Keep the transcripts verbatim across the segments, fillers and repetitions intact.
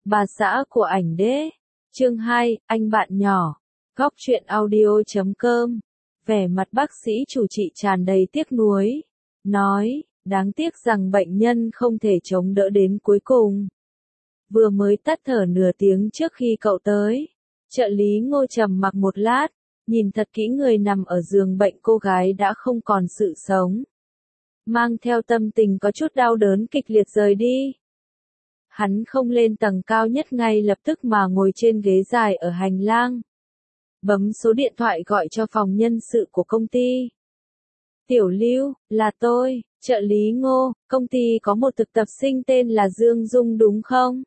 Bà xã của ảnh đế. Chương hai, anh bạn nhỏ. Góc truyện audio chấm com. Vẻ mặt bác sĩ chủ trị tràn đầy tiếc nuối. Nói, đáng tiếc rằng bệnh nhân không thể chống đỡ đến cuối cùng. Vừa mới tắt thở nửa tiếng trước khi cậu tới. Trợ lý Ngô trầm mặc một lát, nhìn thật kỹ người nằm ở giường bệnh cô gái đã không còn sự sống. Mang theo tâm tình có chút đau đớn kịch liệt rời đi. Hắn không lên tầng cao nhất ngay lập tức mà ngồi trên ghế dài ở hành lang. Bấm số điện thoại gọi cho phòng nhân sự của công ty. Tiểu Lưu, là tôi, trợ lý Ngô, công ty có một thực tập sinh tên là Dương Dung đúng không?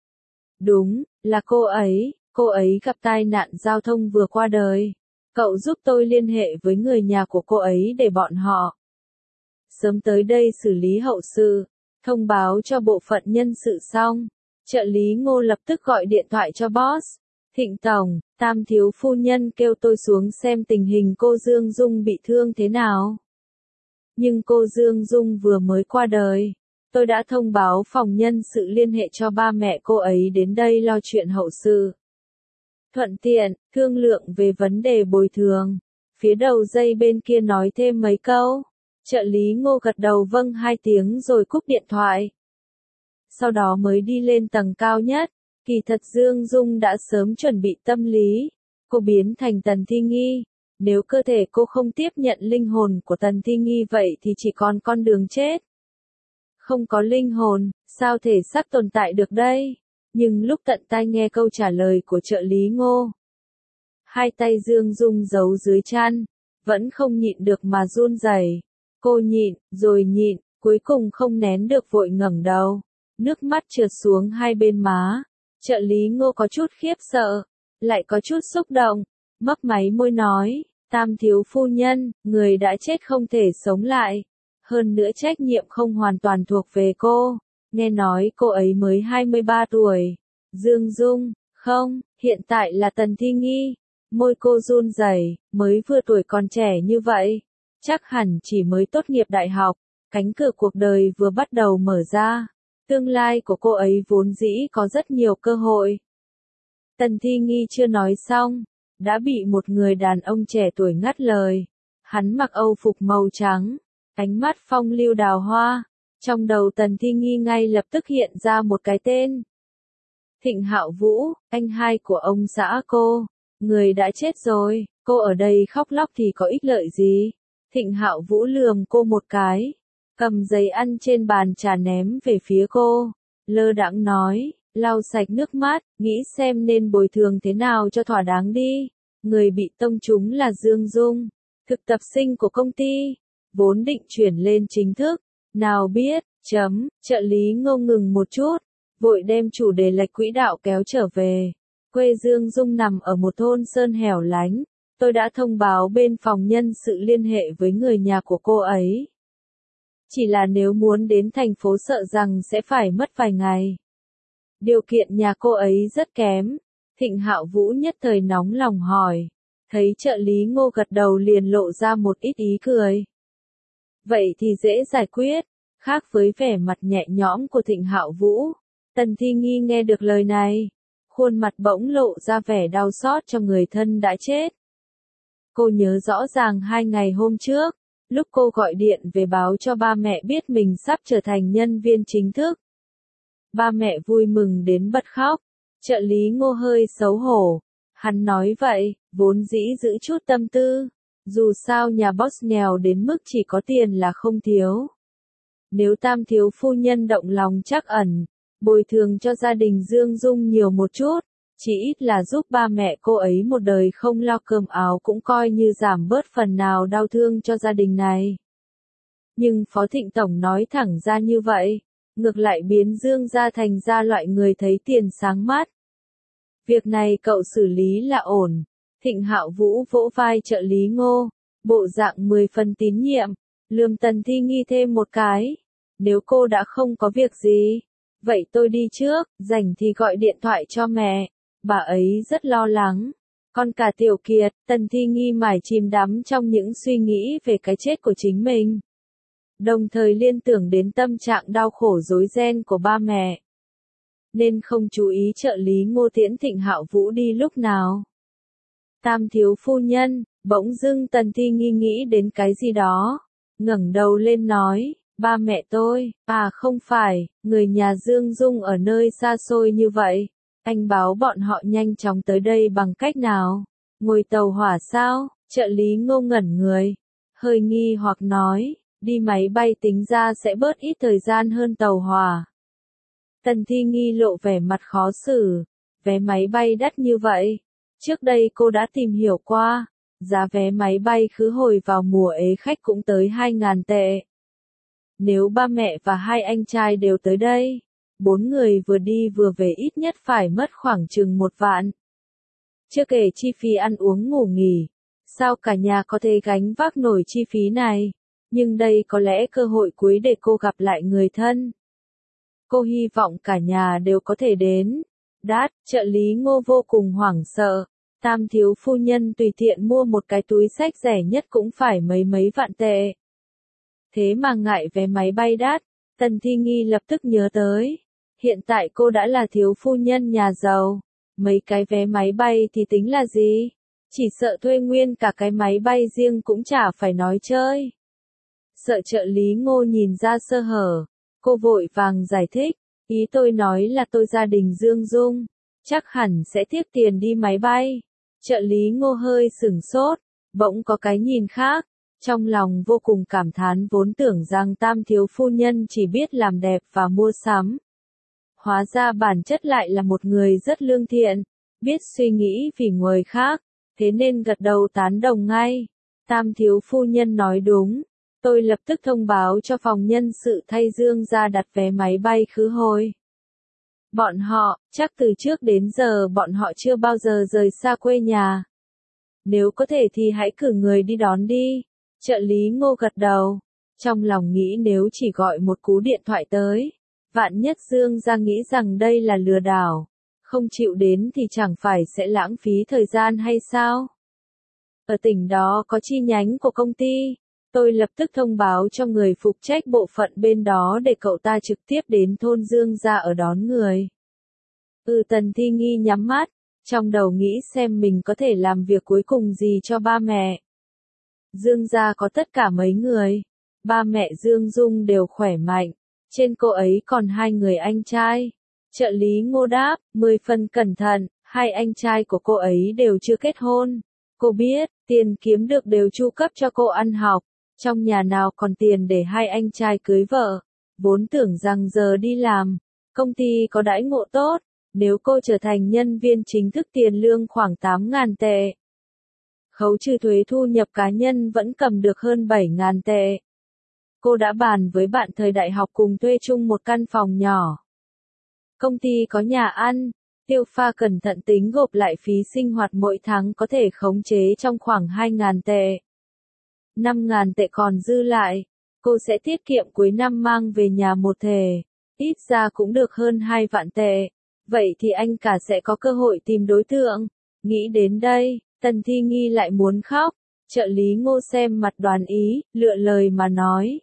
Đúng, là cô ấy, cô ấy gặp tai nạn giao thông vừa qua đời. Cậu giúp tôi liên hệ với người nhà của cô ấy để bọn họ sớm tới đây xử lý hậu sự, thông báo cho bộ phận nhân sự xong. Trợ lý Ngô lập tức gọi điện thoại cho boss. Thịnh tổng, Tam thiếu phu nhân kêu tôi xuống xem tình hình cô Dương Dung bị thương thế nào. Nhưng cô Dương Dung vừa mới qua đời. Tôi đã thông báo phòng nhân sự liên hệ cho ba mẹ cô ấy đến đây lo chuyện hậu sự. Thuận tiện, thương lượng về vấn đề bồi thường. Phía đầu dây bên kia nói thêm mấy câu. Trợ lý Ngô gật đầu vâng hai tiếng rồi cúp điện thoại. Sau đó mới đi lên tầng cao nhất. Kỳ thật Dương Dung đã sớm chuẩn bị tâm lý. Cô biến thành Tần Thi Nghi. Nếu cơ thể cô không tiếp nhận linh hồn của Tần Thi Nghi vậy thì chỉ còn con đường chết. Không có linh hồn, sao thể xác tồn tại được đây? Nhưng lúc tận tai nghe câu trả lời của trợ lý Ngô. Hai tay Dương Dung giấu dưới chăn. Vẫn không nhịn được mà run rẩy. Cô nhịn, rồi nhịn, cuối cùng không nén được vội ngẩng đầu. Nước mắt trượt xuống hai bên má. Trợ lý Ngô có chút khiếp sợ, lại có chút xúc động, mấp máy môi nói, Tam thiếu phu nhân, người đã chết không thể sống lại. Hơn nữa trách nhiệm không hoàn toàn thuộc về cô. Nghe nói cô ấy mới hai mươi ba tuổi. Dương Dung, không, hiện tại là Tần Thi Nghi. Môi cô run rẩy, mới vừa tuổi còn trẻ như vậy. Chắc hẳn chỉ mới tốt nghiệp đại học, cánh cửa cuộc đời vừa bắt đầu mở ra. Tương lai của cô ấy vốn dĩ có rất nhiều cơ hội. Tần Thi Nghi chưa nói xong, đã bị một người đàn ông trẻ tuổi ngắt lời. Hắn mặc âu phục màu trắng, ánh mắt phong lưu đào hoa. Trong đầu Tần Thi Nghi ngay lập tức hiện ra một cái tên. Thịnh Hạo Vũ, anh hai của ông xã cô. Người đã chết rồi, cô ở đây khóc lóc thì có ích lợi gì? Thịnh Hạo Vũ lườm cô một cái. Cầm giấy ăn trên bàn trà ném về phía cô. Lơ đãng nói, lau sạch nước mắt, nghĩ xem nên bồi thường thế nào cho thỏa đáng đi. Người bị tông trúng là Dương Dung, thực tập sinh của công ty. Vốn định chuyển lên chính thức. Nào biết, chấm, trợ lý Ngô ngừng một chút. Vội đem chủ đề lệch quỹ đạo kéo trở về. Quê Dương Dung nằm ở một thôn sơn hẻo lánh. Tôi đã thông báo bên phòng nhân sự liên hệ với người nhà của cô ấy. Chỉ là nếu muốn đến thành phố sợ rằng sẽ phải mất vài ngày. Điều kiện nhà cô ấy rất kém. Thịnh Hạo Vũ nhất thời nóng lòng hỏi. Thấy trợ lý Ngô gật đầu liền lộ ra một ít ý cười. Vậy thì dễ giải quyết. Khác với vẻ mặt nhẹ nhõm của Thịnh Hạo Vũ, Tần Thi Nghi nghe được lời này. Khuôn mặt bỗng lộ ra vẻ đau xót cho người thân đã chết. Cô nhớ rõ ràng hai ngày hôm trước. Lúc cô gọi điện về báo cho ba mẹ biết mình sắp trở thành nhân viên chính thức. Ba mẹ vui mừng đến bật khóc. Trợ lý Ngô hơi xấu hổ. Hắn nói vậy, vốn dĩ giữ chút tâm tư. Dù sao nhà boss nghèo đến mức chỉ có tiền là không thiếu. Nếu Tam thiếu phu nhân động lòng trắc ẩn, bồi thường cho gia đình Dương Dung nhiều một chút. Chỉ ít là giúp ba mẹ cô ấy một đời không lo cơm áo cũng coi như giảm bớt phần nào đau thương cho gia đình này. Nhưng Phó Thịnh Tổng nói thẳng ra như vậy, ngược lại biến Dương gia thành ra loại người thấy tiền sáng mắt. Việc này cậu xử lý là ổn. Thịnh Hạo Vũ vỗ vai trợ lý Ngô, bộ dạng mười phần tín nhiệm, lườm Tần Thi Nghi thêm một cái. Nếu cô đã không có việc gì, vậy tôi đi trước, rảnh thì gọi điện thoại cho mẹ. Bà ấy rất lo lắng. Còn cả Tiểu Kiệt, Tần Thi Nghi mải chìm đắm trong những suy nghĩ về cái chết của chính mình. Đồng thời liên tưởng đến tâm trạng đau khổ rối ren của ba mẹ. nên không chú ý trợ lý Ngô tiễn Thịnh Hạo Vũ đi lúc nào. Tam thiếu phu nhân, bỗng dưng Tần Thi Nghi nghĩ đến cái gì đó, ngẩng đầu lên nói, ba mẹ tôi, à không phải, người nhà Dương Dung ở nơi xa xôi như vậy, anh báo bọn họ nhanh chóng tới đây bằng cách nào? Ngồi tàu hỏa sao? Trợ lý Ngô ngẩn người, hơi nghi hoặc nói, đi máy bay tính ra sẽ bớt ít thời gian hơn tàu hỏa. Tần Thi Nghi lộ vẻ mặt khó xử, vé máy bay đắt như vậy. Trước đây cô đã tìm hiểu qua, giá vé máy bay khứ hồi vào mùa ế khách cũng tới hai ngàn tệ. Nếu ba mẹ và hai anh trai đều tới đây, bốn người vừa đi vừa về ít nhất phải mất khoảng chừng một vạn. Chưa kể chi phí ăn uống ngủ nghỉ, sao cả nhà có thể gánh vác nổi chi phí này, nhưng đây có lẽ cơ hội cuối để cô gặp lại người thân. Cô hy vọng cả nhà đều có thể đến. Đát, trợ lý Ngô vô cùng hoảng sợ, Tam thiếu phu nhân tùy tiện mua một cái túi xách rẻ nhất cũng phải mấy mấy vạn tệ. Thế mà ngại vé máy bay đắt, Tần Thi Nghi lập tức nhớ tới. Hiện tại cô đã là thiếu phu nhân nhà giàu, mấy cái vé máy bay thì tính là gì? Chỉ sợ thuê nguyên cả cái máy bay riêng cũng chả phải nói chơi. Sợ trợ lý Ngô nhìn ra sơ hở, cô vội vàng giải thích, ý tôi nói là tôi gia đình Dương Dung, chắc hẳn sẽ tiếc tiền đi máy bay. Trợ lý Ngô hơi sửng sốt, bỗng có cái nhìn khác, trong lòng vô cùng cảm thán vốn tưởng rằng Tam thiếu phu nhân chỉ biết làm đẹp và mua sắm. Hóa ra bản chất lại là một người rất lương thiện, biết suy nghĩ vì người khác, thế nên gật đầu tán đồng ngay. Tam thiếu phu nhân nói đúng, tôi lập tức thông báo cho phòng nhân sự thay Dương ra đặt vé máy bay khứ hồi. Bọn họ, chắc từ trước đến giờ bọn họ chưa bao giờ rời xa quê nhà. Nếu có thể thì hãy cử người đi đón đi. Trợ lý Ngô gật đầu, trong lòng nghĩ nếu chỉ gọi một cú điện thoại tới, vạn nhất Dương ra nghĩ rằng đây là lừa đảo, không chịu đến thì chẳng phải sẽ lãng phí thời gian hay sao? Ở tỉnh đó có chi nhánh của công ty, tôi lập tức thông báo cho người phụ trách bộ phận bên đó để cậu ta trực tiếp đến thôn Dương ra ở đón người. Ừ, Tần Thi Nghi nhắm mắt, trong đầu nghĩ xem mình có thể làm việc cuối cùng gì cho ba mẹ. Dương gia có tất cả mấy người, ba mẹ Dương Dung đều khỏe mạnh, trên cô ấy còn hai người anh trai. Trợ lý Ngô đáp, mười phần cẩn thận, hai anh trai của cô ấy đều chưa kết hôn. Cô biết, tiền kiếm được đều chu cấp cho cô ăn học, trong nhà nào còn tiền để hai anh trai cưới vợ. Vốn tưởng rằng giờ đi làm, công ty có đãi ngộ tốt, nếu cô trở thành nhân viên chính thức tiền lương khoảng tám ngàn tệ. Khấu trừ thuế thu nhập cá nhân vẫn cầm được hơn bảy ngàn tệ. Cô đã bàn với bạn thời đại học cùng thuê chung một căn phòng nhỏ. Công ty có nhà ăn, tiêu pha cẩn thận tính gộp lại phí sinh hoạt mỗi tháng có thể khống chế trong khoảng hai ngàn tệ. năm ngàn tệ còn dư lại, cô sẽ tiết kiệm cuối năm mang về nhà một thể, ít ra cũng được hơn hai vạn tệ. Vậy thì anh cả sẽ có cơ hội tìm đối tượng. Nghĩ đến đây, Tần Thi Nghi lại muốn khóc, trợ lý Ngô xem mặt đoán ý, lựa lời mà nói.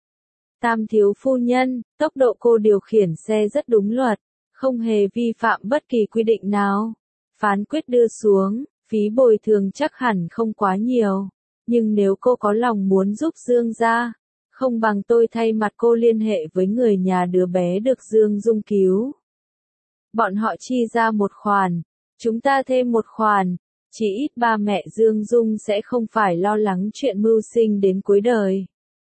Tam thiếu phu nhân, tốc độ cô điều khiển xe rất đúng luật, không hề vi phạm bất kỳ quy định nào. Phán quyết đưa xuống, phí bồi thường chắc hẳn không quá nhiều, nhưng nếu cô có lòng muốn giúp Dương gia, không bằng tôi thay mặt cô liên hệ với người nhà đứa bé được Dương Dung cứu. Bọn họ chi ra một khoản, chúng ta thêm một khoản, chỉ ít ba mẹ Dương Dung sẽ không phải lo lắng chuyện mưu sinh đến cuối đời.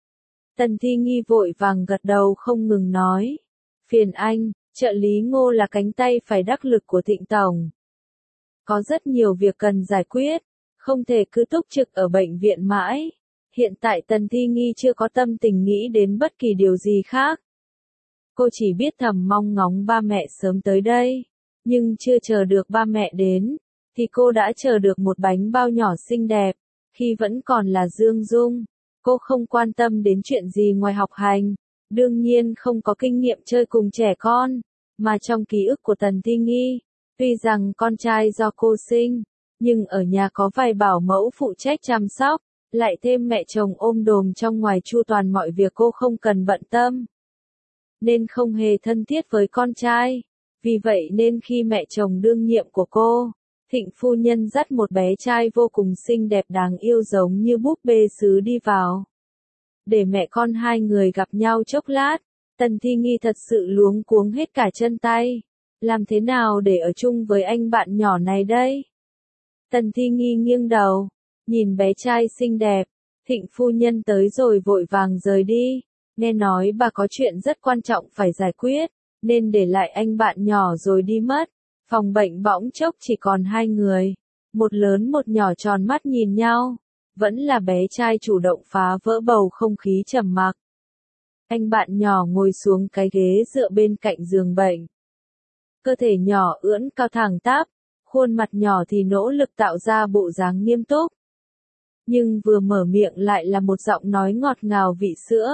Tần Thi Nghi vội vàng gật đầu không ngừng nói. Phiền anh, trợ lý Ngô là cánh tay phải đắc lực của Thịnh Tổng. Có rất nhiều việc cần giải quyết, không thể cứ túc trực ở bệnh viện mãi. Hiện tại Tần Thi Nghi chưa có tâm tình nghĩ đến bất kỳ điều gì khác. Cô chỉ biết thầm mong ngóng ba mẹ sớm tới đây, nhưng chưa chờ được ba mẹ đến, thì cô đã chờ được một bánh bao nhỏ xinh đẹp, khi vẫn còn là Dương Dung. Cô không quan tâm đến chuyện gì ngoài học hành, đương nhiên không có kinh nghiệm chơi cùng trẻ con, mà trong ký ức của Tần Thi Nghi, tuy rằng con trai do cô sinh, nhưng ở nhà có vài bảo mẫu phụ trách chăm sóc, lại thêm mẹ chồng ôm đồm trong ngoài chu toàn mọi việc cô không cần bận tâm. Nên không hề thân thiết với con trai. Vì vậy nên khi mẹ chồng đương nhiệm của cô, Thịnh phu nhân dắt một bé trai vô cùng xinh đẹp đáng yêu giống như búp bê sứ đi vào. Để mẹ con hai người gặp nhau chốc lát, Tần Thi Nghi thật sự luống cuống hết cả chân tay. Làm thế nào để ở chung với anh bạn nhỏ này đây? Tần Thi Nghi nghiêng đầu, nhìn bé trai xinh đẹp, Thịnh phu nhân tới rồi vội vàng rời đi. Nghe nói bà có chuyện rất quan trọng phải giải quyết, nên để lại anh bạn nhỏ rồi đi mất. Phòng bệnh bỗng chốc chỉ còn hai người, một lớn một nhỏ tròn mắt nhìn nhau, vẫn là bé trai chủ động phá vỡ bầu không khí trầm mặc. Anh bạn nhỏ ngồi xuống cái ghế dựa bên cạnh giường bệnh. Cơ thể nhỏ ưỡn cao thẳng tắp, khuôn mặt nhỏ thì nỗ lực tạo ra bộ dáng nghiêm túc. Nhưng vừa mở miệng lại là một giọng nói ngọt ngào vị sữa.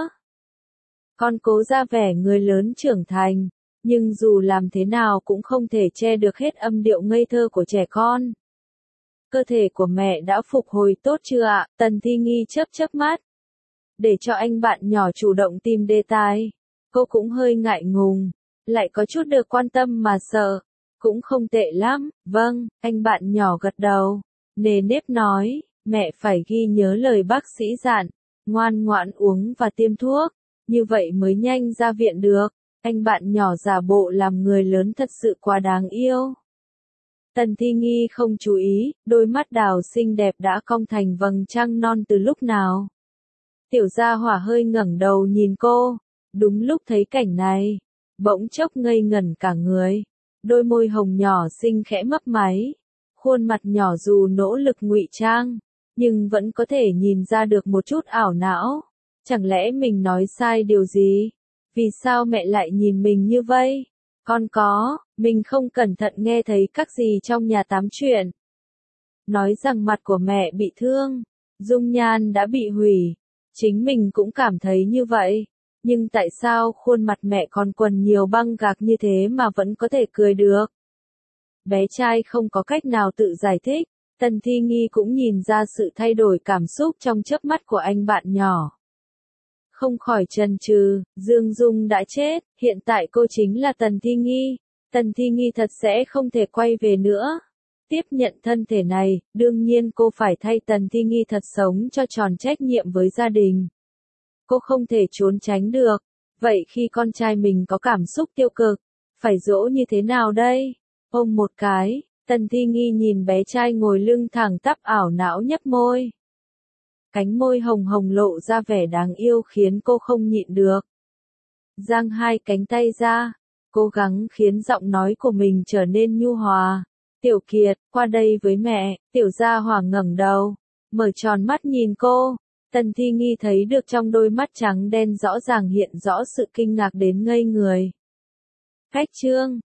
Con cố ra vẻ người lớn trưởng thành, nhưng dù làm thế nào cũng không thể che được hết âm điệu ngây thơ của trẻ con. Cơ thể của mẹ đã phục hồi tốt chưa ạ? Tần Thi Nghi chớp chớp mắt. Để cho anh bạn nhỏ chủ động tìm đề tài, cô cũng hơi ngại ngùng, lại có chút được quan tâm mà sợ. Cũng không tệ lắm, vâng, anh bạn nhỏ gật đầu, nề nếp nói, mẹ phải ghi nhớ lời bác sĩ dặn, ngoan ngoãn uống và tiêm thuốc, như vậy mới nhanh ra viện được. Anh bạn nhỏ giả bộ làm người lớn thật sự quá đáng yêu. Tần Thi Nghi không chú ý, đôi mắt đào xinh đẹp đã cong thành vầng trăng non từ lúc nào. Tiểu gia hỏa hơi ngẩng đầu nhìn cô, đúng lúc thấy cảnh này, bỗng chốc ngây ngẩn cả người. Đôi môi hồng nhỏ xinh khẽ mấp máy, khuôn mặt nhỏ dù nỗ lực ngụy trang, nhưng vẫn có thể nhìn ra được một chút ảo não. Chẳng lẽ mình nói sai điều gì? Vì sao mẹ lại nhìn mình như vậy? Con có, mình không cẩn thận nghe thấy các gì trong nhà tám chuyện. Nói rằng mặt của mẹ bị thương, dung nhan đã bị hủy, chính mình cũng cảm thấy như vậy. Nhưng tại sao khuôn mặt mẹ còn quần nhiều băng gạc như thế mà vẫn có thể cười được? Bé trai không có cách nào tự giải thích, Tần Thi Nghi cũng nhìn ra sự thay đổi cảm xúc trong chớp mắt của anh bạn nhỏ. Không khỏi chần chừ, Dương Dung đã chết, hiện tại cô chính là Tần Thi Nghi. Tần Thi Nghi thật sẽ không thể quay về nữa. Tiếp nhận thân thể này, đương nhiên cô phải thay Tần Thi Nghi thật sống cho tròn trách nhiệm với gia đình. Cô không thể trốn tránh được. Vậy khi con trai mình có cảm xúc tiêu cực, phải dỗ như thế nào đây? Ôm một cái, Tần Thi Nghi nhìn bé trai ngồi lưng thẳng tắp ảo não nhấp môi. Cánh môi hồng hồng lộ ra vẻ đáng yêu khiến cô không nhịn được. Giang hai cánh tay ra, cố gắng khiến giọng nói của mình trở nên nhu hòa. Tiểu Kiệt, qua đây với mẹ. Tiểu gia hỏa ngẩng đầu, mở tròn mắt nhìn cô. Tần Thi Nghi thấy được trong đôi mắt trắng đen rõ ràng hiện rõ sự kinh ngạc đến ngây người. Khách trương,